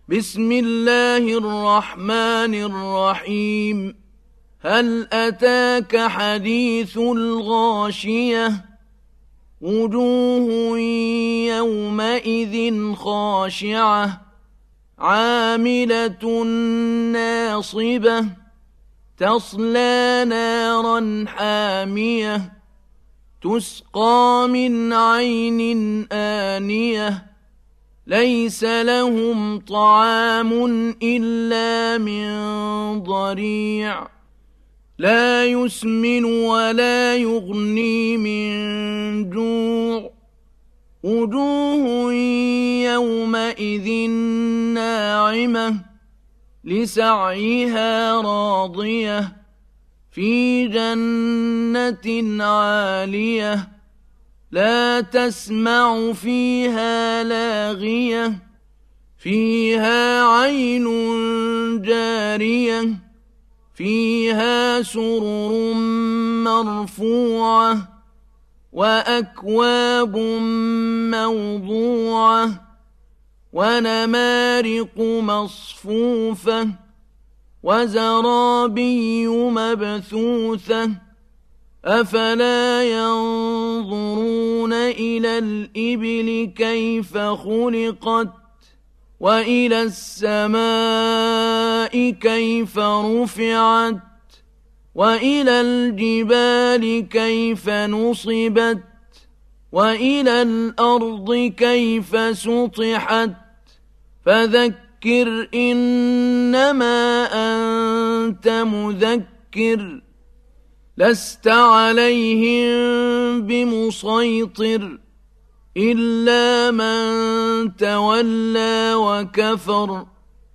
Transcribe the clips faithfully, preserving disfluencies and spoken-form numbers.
بسم الله الرحمن الرحيم هل أتاك حديث الغاشية وجوه يومئذ خاشعة عاملة ناصبة تصلى نارا حامية تسقى من عين آنية ليس لهم طعام إلا من ضريع لا يسمن ولا يغني من جوع وجوه يومئذ ناعمة لسعيها راضية في جنة عالية لا تسمع فيها لاغية فيها عين جارية فيها سرر مرفوعة وأكواب موضوعة ونمارق مصفوفة وزرابي مبثوثة أفلا ينظرون إلى الإبل كيف خلقت وإلى السماء كيف رفعت وإلى الجبال كيف نصبت وإلى الأرض كيف سطحت فذكر إنما أنت مذكر لست عليهم بمسيطر إلا من تولى وكفر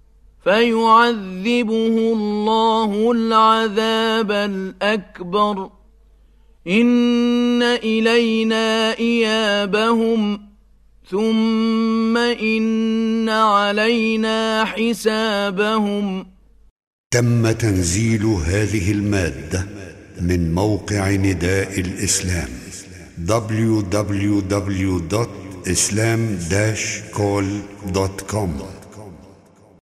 فيعذبه الله العذاب الأكبر إن إلينا إيابهم ثم إن علينا حسابهم. تم تنزيل هذه المادة من موقع نداء الإسلام دبليو دبليو دبليو دوت إسلام داش كول دوت كوم.